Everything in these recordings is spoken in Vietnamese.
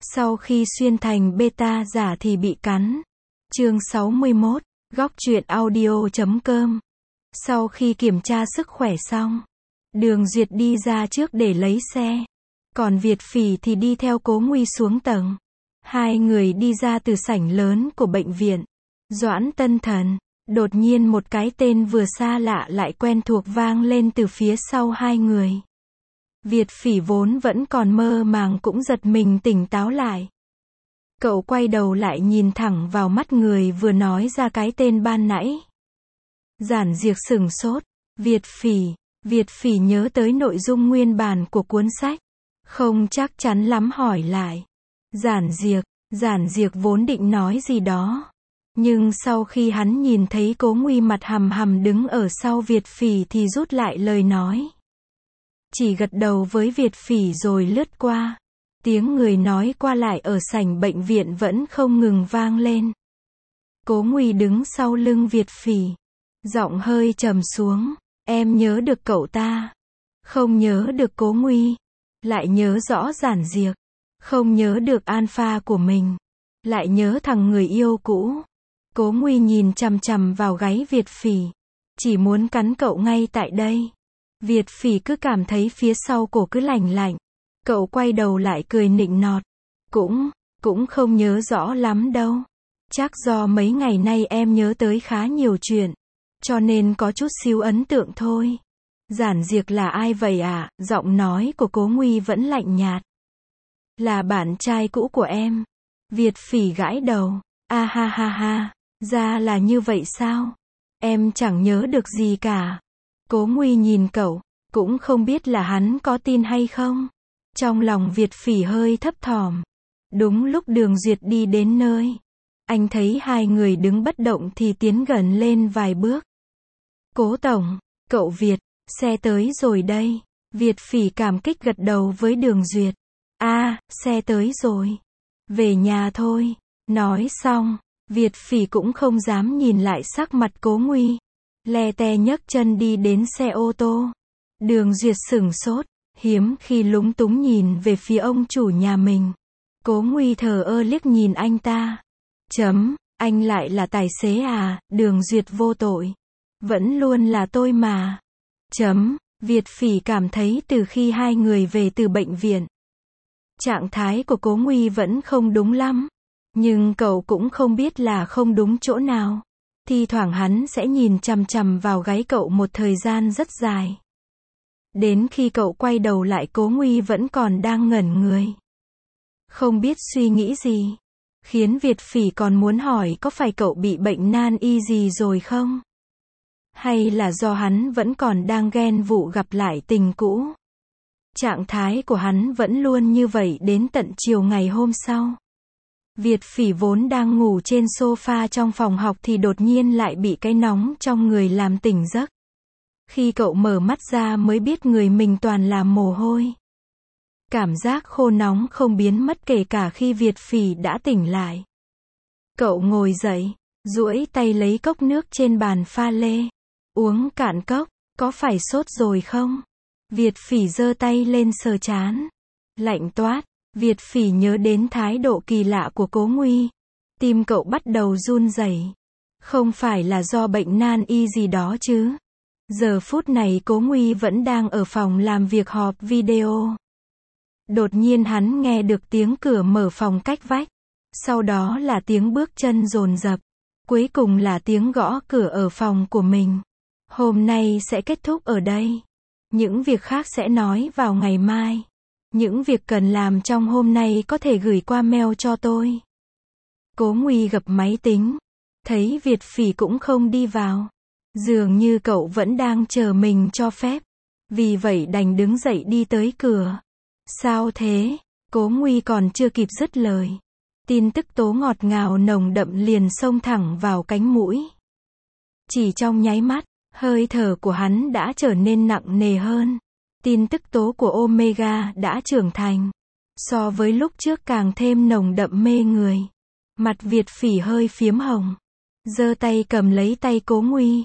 Sau khi xuyên thành beta giả thì bị cắn. Chương 61, góc truyện audio.com. Sau khi kiểm tra sức khỏe xong, Đường Duyệt đi ra trước để lấy xe. Còn Việt Phỉ thì đi theo Cố Nguy xuống tầng. Hai người đi ra từ sảnh lớn của bệnh viện. Doãn Tân Thần. Đột nhiên một cái tên vừa xa lạ lại quen thuộc vang lên từ phía sau hai người. Việt Phỉ vốn vẫn còn mơ màng cũng giật mình tỉnh táo lại. Cậu quay đầu lại nhìn thẳng vào mắt người vừa nói ra cái tên ban nãy. Giản Diệc sửng sốt. Việt Phỉ nhớ tới nội dung nguyên bản của cuốn sách. Không chắc chắn lắm hỏi lại. Giản Diệc vốn định nói gì đó. Nhưng sau khi hắn nhìn thấy Cố Nguy mặt hằm hằm đứng ở sau Việt Phỉ thì rút lại lời nói. Chỉ gật đầu với Việt Phỉ rồi lướt qua. Tiếng người nói qua lại ở sảnh bệnh viện vẫn không ngừng vang lên. Cố Nguy đứng sau lưng Việt Phỉ. Giọng hơi trầm xuống. Em nhớ được cậu ta. Không nhớ được Cố Nguy. Lại nhớ rõ Giản Diệc. Không nhớ được alpha của mình. Lại nhớ thằng người yêu cũ. Cố Nguy nhìn chằm chằm vào gáy Việt Phỉ. Chỉ muốn cắn cậu ngay tại đây. Việt Phỉ cứ cảm thấy phía sau cổ cứ lạnh lạnh. Cậu quay đầu lại cười nịnh nọt. Cũng không nhớ rõ lắm đâu. Chắc do mấy ngày nay em nhớ tới khá nhiều chuyện. Cho nên có chút xíu ấn tượng thôi. Giản Diệc là ai vậy ạ? Giọng nói của Cố Nguy vẫn lạnh nhạt. Là bạn trai cũ của em. Việt Phỉ gãi đầu. A ha ha ha. Ra là như vậy sao? Em chẳng nhớ được gì cả. Cố Nguy nhìn cậu. Cũng không biết là hắn có tin hay không. Trong lòng Việt Phỉ hơi thấp thỏm. Đúng lúc Đường Duyệt đi đến nơi. Anh thấy hai người đứng bất động thì tiến gần lên vài bước. Cố tổng, cậu Việt, xe tới rồi đây. Việt Phỉ cảm kích gật đầu với Đường Duyệt. Xe tới rồi. Về nhà thôi. Nói xong, Việt Phỉ cũng không dám nhìn lại sắc mặt Cố Nguy. Le te nhấc chân đi đến xe ô tô. Đường Duyệt sửng sốt, hiếm khi lúng túng nhìn về phía ông chủ nhà mình. Cố Nguy thờ ơ liếc nhìn anh ta. Anh lại là tài xế à? Đường Duyệt vô tội. Vẫn luôn là tôi mà. Việt Phỉ cảm thấy từ khi hai người về từ bệnh viện, trạng thái của Cố Nguy vẫn không đúng lắm. Nhưng cậu cũng không biết là không đúng chỗ nào. Thi thoảng hắn sẽ nhìn chằm chằm vào gáy cậu một thời gian rất dài. Đến khi cậu quay đầu lại Cố Nguy vẫn còn đang ngẩn người. Không biết suy nghĩ gì. Khiến Việt Phỉ còn muốn hỏi có phải cậu bị bệnh nan y gì rồi không? Hay là do hắn vẫn còn đang ghen vụ gặp lại tình cũ? Trạng thái của hắn vẫn luôn như vậy đến tận chiều ngày hôm sau. Việt Phỉ vốn đang ngủ trên sofa trong phòng học thì đột nhiên lại bị cái nóng trong người làm tỉnh giấc. Khi cậu mở mắt ra mới biết người mình toàn là mồ hôi. Cảm giác khô nóng không biến mất kể cả khi Việt Phỉ đã tỉnh lại. Cậu ngồi dậy, duỗi tay lấy cốc nước trên bàn pha lê. Uống cạn cốc, có phải sốt rồi không? Việt Phỉ giơ tay lên sờ trán. Lạnh toát, Việt Phỉ nhớ đến thái độ kỳ lạ của Cố Nguy. Tim cậu bắt đầu run rẩy. Không phải là do bệnh nan y gì đó chứ? Giờ phút này Cố Nguy vẫn đang ở phòng làm việc họp video. Đột nhiên hắn nghe được tiếng cửa mở phòng cách vách. Sau đó là tiếng bước chân dồn dập. Cuối cùng là tiếng gõ cửa ở phòng của mình. Hôm nay sẽ kết thúc ở đây. Những việc khác sẽ nói vào ngày mai. Những việc cần làm trong hôm nay có thể gửi qua mail cho tôi. Cố Nguy gập máy tính. Thấy Việt Phỉ cũng không đi vào. Dường như cậu vẫn đang chờ mình cho phép. Vì vậy đành đứng dậy đi tới cửa. Sao thế? Cố Nguy còn chưa kịp dứt lời. Tin tức tố ngọt ngào nồng đậm liền xông thẳng vào cánh mũi. Chỉ trong nháy mắt, hơi thở của hắn đã trở nên nặng nề hơn. Tin tức tố của Omega đã trưởng thành. So với lúc trước càng thêm nồng đậm mê người. Mặt Việt Phỉ hơi phiếm hồng. Giơ tay cầm lấy tay Cố Nguy.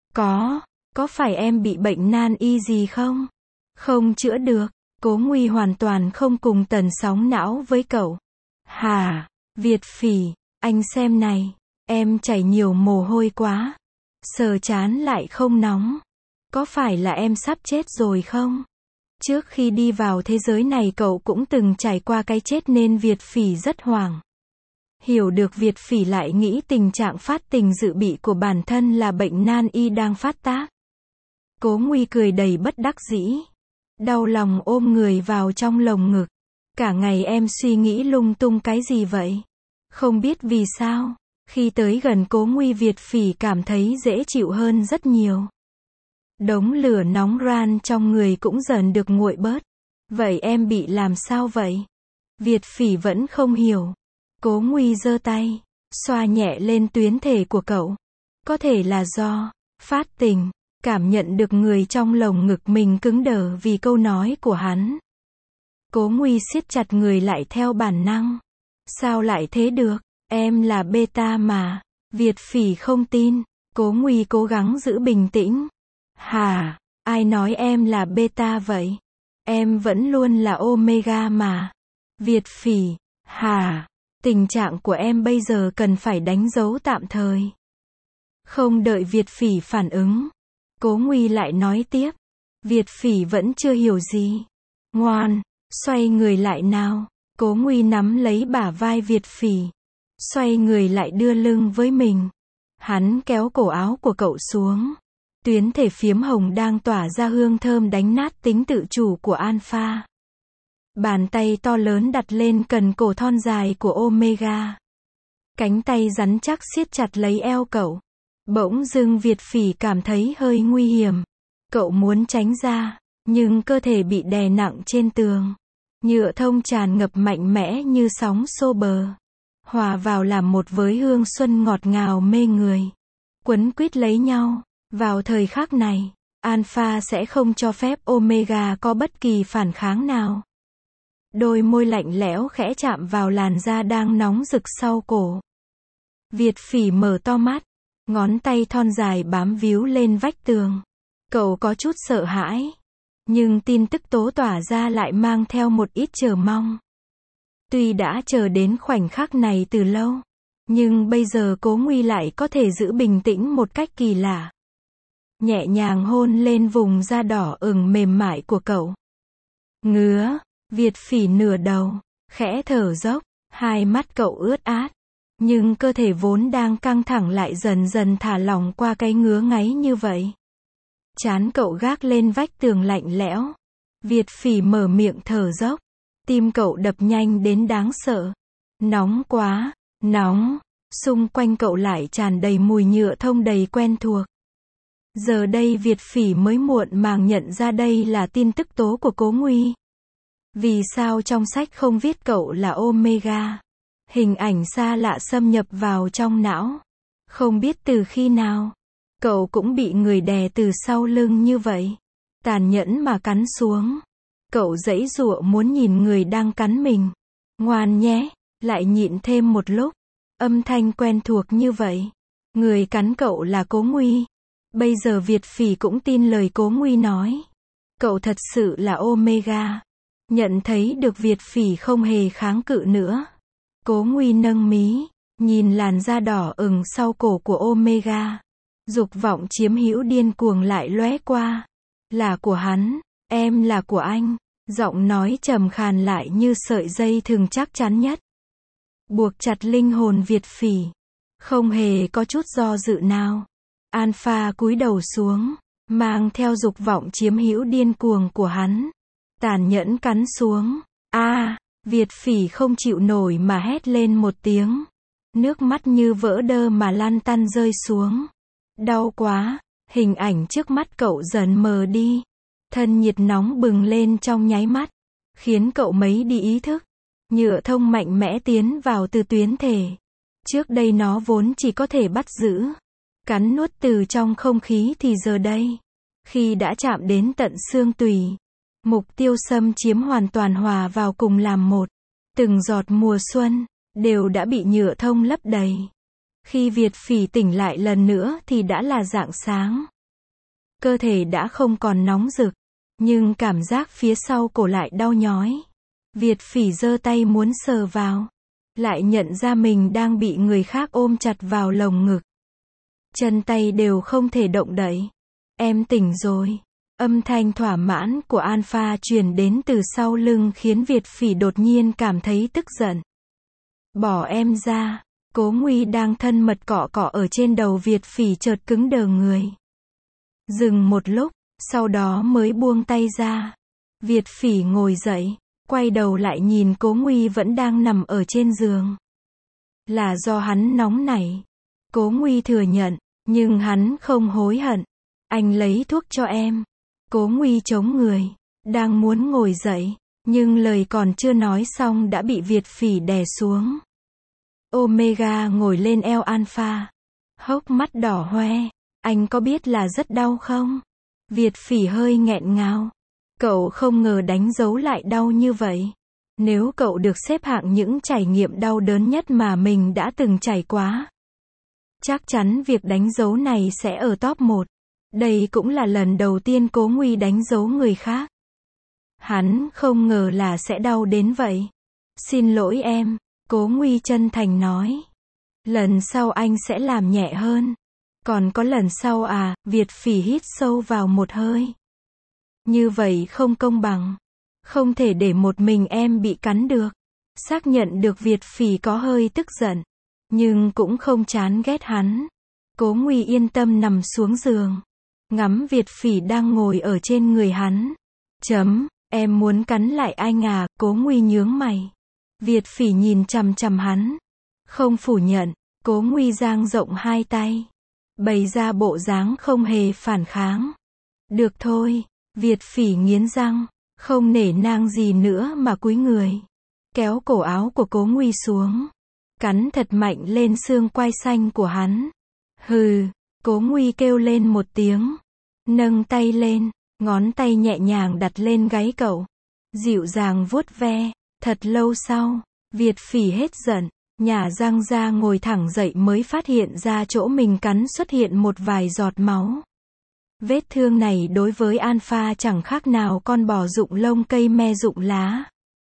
Có phải em bị bệnh nan y gì không? Không chữa được. Cố Nguy hoàn toàn không cùng tần sóng não với cậu. Hả? Việt Phỉ, anh xem này, em chảy nhiều mồ hôi quá. Sờ chán lại không nóng. Có phải là em sắp chết rồi không? Trước khi đi vào thế giới này cậu cũng từng trải qua cái chết nên Việt Phỉ rất hoảng. Hiểu được Việt Phỉ lại nghĩ tình trạng phát tình dự bị của bản thân là bệnh nan y đang phát tác. Cố Nguy cười đầy bất đắc dĩ. Đau lòng ôm người vào trong lồng ngực. Cả ngày em suy nghĩ lung tung cái gì vậy? Không biết vì sao, khi tới gần Cố Nguy Việt Phỉ cảm thấy dễ chịu hơn rất nhiều. Đống lửa nóng ran trong người cũng dần được nguội bớt. Vậy em bị làm sao vậy? Việt Phỉ vẫn không hiểu. Cố Nguy giơ tay, xoa nhẹ lên tuyến thể của cậu. Có thể là do phát tình, cảm nhận được người trong lồng ngực mình cứng đờ vì câu nói của hắn. Cố Nguy siết chặt người lại theo bản năng. Sao lại thế được? Em là beta mà. Việt Phỉ không tin. Cố Nguy cố gắng giữ bình tĩnh. Hả? Ai nói em là beta vậy? Em vẫn luôn là omega mà. Việt Phỉ. Hả? Tình trạng của em bây giờ cần phải đánh dấu tạm thời. Không đợi Việt Phỉ phản ứng, Cố Nguy lại nói tiếp. Việt Phỉ vẫn chưa hiểu gì. Ngoan, xoay người lại nào. Cố Nguy nắm lấy bả vai Việt Phỉ. Xoay người lại đưa lưng với mình. Hắn kéo cổ áo của cậu xuống. Tuyến thể phiếm hồng đang tỏa ra hương thơm đánh nát tính tự chủ của Alpha. Bàn tay to lớn đặt lên cần cổ thon dài của Omega. Cánh tay rắn chắc siết chặt lấy eo cậu. Bỗng dưng Việt Phỉ cảm thấy hơi nguy hiểm. Cậu muốn tránh ra, nhưng cơ thể bị đè nặng trên tường. Nhựa thông tràn ngập mạnh mẽ như sóng xô bờ. Hòa vào làm một với hương xuân ngọt ngào mê người. Quấn quýt lấy nhau. Vào thời khắc này, Alpha sẽ không cho phép Omega có bất kỳ phản kháng nào. Đôi môi lạnh lẽo khẽ chạm vào làn da đang nóng rực sau cổ. Việt Phỉ mở to mắt, ngón tay thon dài bám víu lên vách tường. Cậu có chút sợ hãi, nhưng tin tức tố tỏa ra lại mang theo một ít chờ mong. Tuy đã chờ đến khoảnh khắc này từ lâu, nhưng bây giờ Cố Nguy lại có thể giữ bình tĩnh một cách kỳ lạ. Nhẹ nhàng hôn lên vùng da đỏ ửng mềm mại của cậu. Ngứa, Việt Phỉ nửa đầu, khẽ thở dốc, hai mắt cậu ướt át. Nhưng cơ thể vốn đang căng thẳng lại dần dần thả lỏng qua cái ngứa ngáy như vậy. Trán cậu gác lên vách tường lạnh lẽo. Việt Phỉ mở miệng thở dốc. Tim cậu đập nhanh đến đáng sợ. Nóng quá, nóng. Xung quanh cậu lại tràn đầy mùi nhựa thông đầy quen thuộc. Giờ đây Việt Phỉ mới muộn màng nhận ra đây là tin tức tố của Cố Nguy. Vì sao trong sách không viết cậu là Omega? Hình ảnh xa lạ xâm nhập vào trong não. Không biết từ khi nào, cậu cũng bị người đè từ sau lưng như vậy. Tàn nhẫn mà cắn xuống. Cậu giãy giụa muốn nhìn người đang cắn mình. Ngoan nhé, lại nhịn thêm một lúc. Âm thanh quen thuộc như vậy. Người cắn cậu là Cố Nguy. Bây giờ Việt Phỉ cũng tin lời Cố Nguy nói. Cậu thật sự là Omega. Nhận thấy được Việt Phỉ không hề kháng cự nữa. Cố Nguy nâng mí, nhìn làn da đỏ ửng sau cổ của Omega. Dục vọng chiếm hữu điên cuồng lại lóe qua. Là của hắn, em là của anh. Giọng nói trầm khàn lại như sợi dây thừng chắc chắn nhất. Buộc chặt linh hồn Việt Phỉ. Không hề có chút do dự nào. Alpha cúi đầu xuống, mang theo dục vọng chiếm hữu điên cuồng của hắn. Tàn nhẫn cắn xuống. Việt Phỉ không chịu nổi mà hét lên một tiếng. Nước mắt như vỡ đơ mà lăn tăn rơi xuống. Đau quá. Hình ảnh trước mắt cậu dần mờ đi. Thân nhiệt nóng bừng lên trong nháy mắt, khiến cậu mấy đi ý thức. Nhựa thông mạnh mẽ tiến vào từ tuyến thể. Trước đây nó vốn chỉ có thể bắt giữ, cắn nuốt từ trong không khí thì giờ đây, khi đã chạm đến tận xương tủy, mục tiêu xâm chiếm hoàn toàn hòa vào cùng làm một. Từng giọt mùa xuân, đều đã bị nhựa thông lấp đầy. Khi Việt Phỉ tỉnh lại lần nữa thì đã là rạng sáng. Cơ thể đã không còn nóng rực, nhưng cảm giác phía sau cổ lại đau nhói. Việt Phỉ giơ tay muốn sờ vào. lại nhận ra mình đang bị người khác ôm chặt vào lồng ngực. Chân tay đều không thể động đậy. Em tỉnh rồi. Âm thanh thỏa mãn của Alpha truyền đến từ sau lưng khiến Việt Phỉ đột nhiên cảm thấy tức giận. Bỏ em ra. Cố Nguy đang thân mật cọ cọ ở trên đầu Việt Phỉ chợt cứng đờ người. Dừng một lúc, sau đó mới buông tay ra. Việt Phỉ ngồi dậy, quay đầu lại nhìn Cố Nguy vẫn đang nằm ở trên giường. Là do hắn nóng nảy. Cố Nguy thừa nhận, nhưng hắn không hối hận. Anh lấy thuốc cho em. Cố Nguy chống người, đang muốn ngồi dậy, nhưng lời còn chưa nói xong đã bị Việt Phỉ đè xuống. Omega ngồi lên eo Alpha. Hốc mắt đỏ hoe. Anh có biết là rất đau không? Việt Phỉ hơi nghẹn ngào. Cậu không ngờ đánh dấu lại đau như vậy. Nếu cậu được xếp hạng những trải nghiệm đau đớn nhất mà mình đã từng trải qua, chắc chắn việc đánh dấu này sẽ ở top 1. Đây cũng là lần đầu tiên Cố Nguy đánh dấu người khác. Hắn không ngờ là sẽ đau đến vậy. Xin lỗi em, Cố Nguy chân thành nói. Lần sau anh sẽ làm nhẹ hơn. Còn có lần sau à? Việt Phỉ hít sâu vào một hơi. Như vậy không công bằng. Không thể để một mình em bị cắn được. Xác nhận được Việt Phỉ có hơi tức giận, nhưng cũng không chán ghét hắn. Cố Nguy yên tâm nằm xuống giường, ngắm Việt Phỉ đang ngồi ở trên người hắn. Em muốn cắn lại anh à? Cố Nguy nhướng mày. Việt Phỉ nhìn chằm chằm hắn. Không phủ nhận. Cố Nguy dang rộng hai tay, bày ra bộ dáng không hề phản kháng. Được thôi. Việt Phỉ nghiến răng, không nể nang gì nữa mà cúi người, kéo cổ áo của Cố Nguy xuống, cắn thật mạnh lên xương quai xanh của hắn. Hừ. Cố Nguy kêu lên một tiếng, nâng tay lên, ngón tay nhẹ nhàng đặt lên gáy cậu, dịu dàng vuốt ve. Thật lâu sau, Việt Phỉ hết giận, nhả răng ra ngồi thẳng dậy mới phát hiện ra chỗ mình cắn xuất hiện một vài giọt máu. Vết thương này đối với Alpha chẳng khác nào con bò rụng lông cây me rụng lá.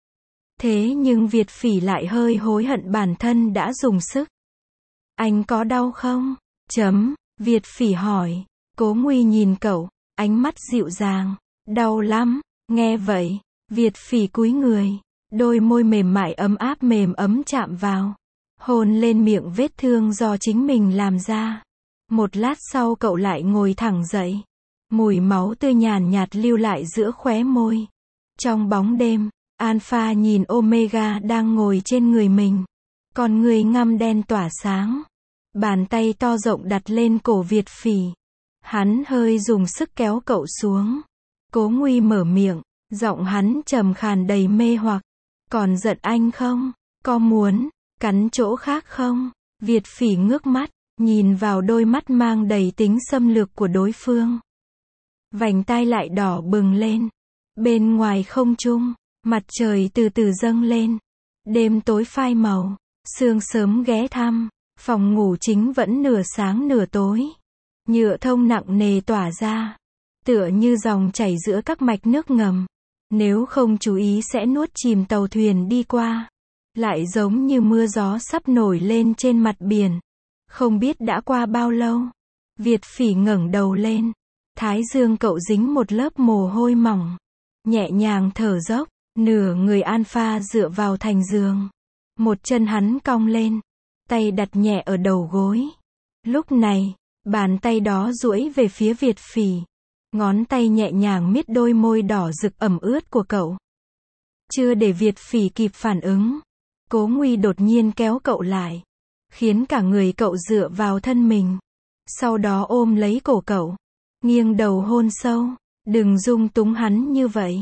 Thế nhưng Việt Phỉ lại hơi hối hận bản thân đã dùng sức. Anh có đau không? Việt Phỉ hỏi. Cố Nguy nhìn cậu, ánh mắt dịu dàng. Đau lắm. Nghe vậy, Việt Phỉ cúi người, đôi môi mềm mại ấm áp mềm ấm chạm vào, hôn lên miệng vết thương do chính mình làm ra. Một lát sau cậu lại ngồi thẳng dậy. Mùi máu tươi nhàn nhạt lưu lại giữa khóe môi. Trong bóng đêm, Alpha nhìn Omega đang ngồi trên người mình. Con người ngăm đen tỏa sáng. Bàn tay to rộng đặt lên cổ Việt Phỉ. Hắn hơi dùng sức kéo cậu xuống. Cố Nguy mở miệng, giọng hắn trầm khàn đầy mê hoặc. Còn giận anh không? Có muốn cắn chỗ khác không? Việt Phỉ ngước mắt, nhìn vào đôi mắt mang đầy tính xâm lược của đối phương. Vành tai lại đỏ bừng lên. Bên ngoài không trung, mặt trời từ từ dâng lên. Đêm tối phai màu, sương sớm ghé thăm. Phòng ngủ chính vẫn nửa sáng nửa tối. Nhựa thông nặng nề tỏa ra, tựa như dòng chảy giữa các mạch nước ngầm. Nếu không chú ý sẽ nuốt chìm tàu thuyền đi qua. Lại giống như mưa gió sắp nổi lên trên mặt biển. Không biết đã qua bao lâu. Việt Phỉ ngẩng đầu lên. Thái dương cậu dính một lớp mồ hôi mỏng. Nhẹ nhàng thở dốc. Nửa người Alpha dựa vào thành giường. Một chân hắn cong lên. Tay đặt nhẹ ở đầu gối. Lúc này, bàn tay đó duỗi về phía Việt Phỉ. Ngón tay nhẹ nhàng miết đôi môi đỏ rực ẩm ướt của cậu. Chưa để Việt Phỉ kịp phản ứng, Cố Nguy đột nhiên kéo cậu lại, khiến cả người cậu dựa vào thân mình. Sau đó ôm lấy cổ cậu, nghiêng đầu hôn sâu. Đừng dung túng hắn như vậy.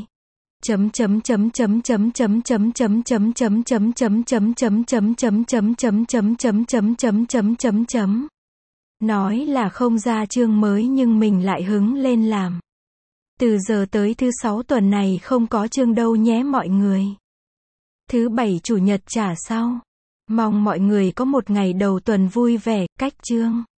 Nói là không ra chương mới nhưng mình lại hứng lên làm. Từ giờ tới thứ 6 tuần này không có chương đâu nhé mọi người. Thứ 7 chủ nhật trả sau. Mong mọi người có một ngày đầu tuần vui vẻ. Cách chương.